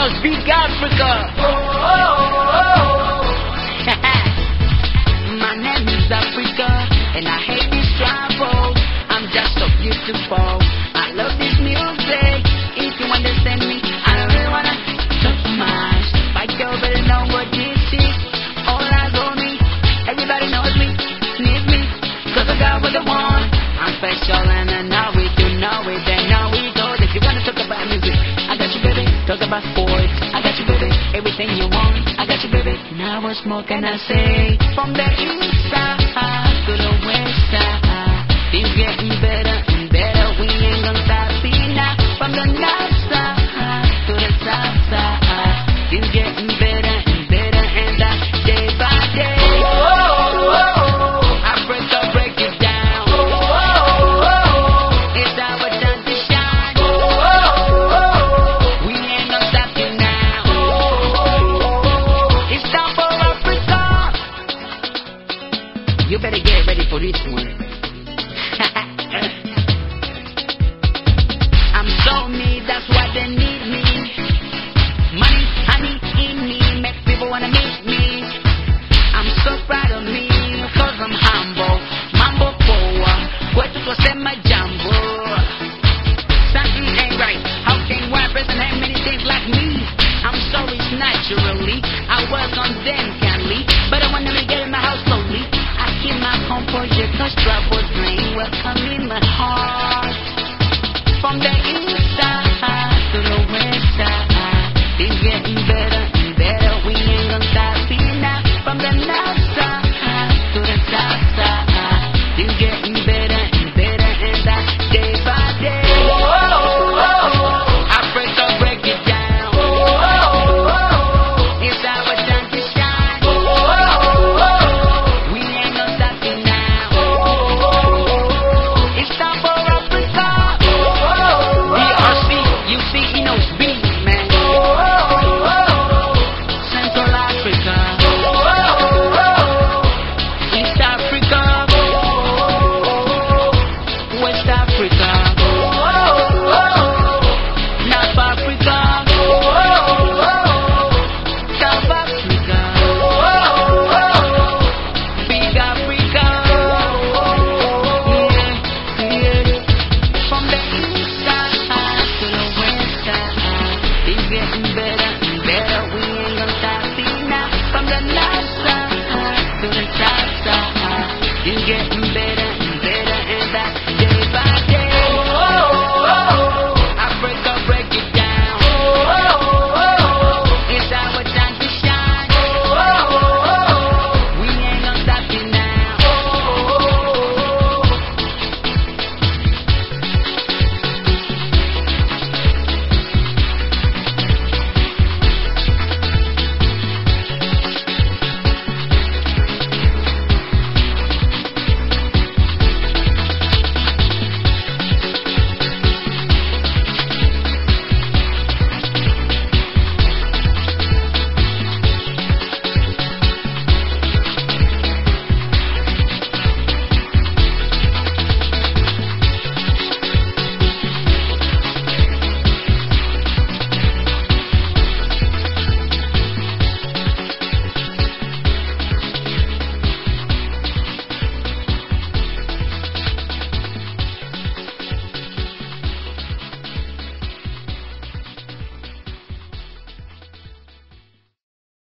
must be Africa. My name is Africa, and I hate this trouble. I'm just so beautiful. I love this music. If you understand me, I don't really wanna talk much, but you better know what this is. All eyes on me, everybody knows me, needs me, 'cause I got what I want. I'm special and I know it, you know it, they know it. So if you wanna talk about music, I got you, baby. Talk about sports, I got you, baby. Everything you want, I got you, baby. Now what more can I say? From the east side to the west side, things getting better.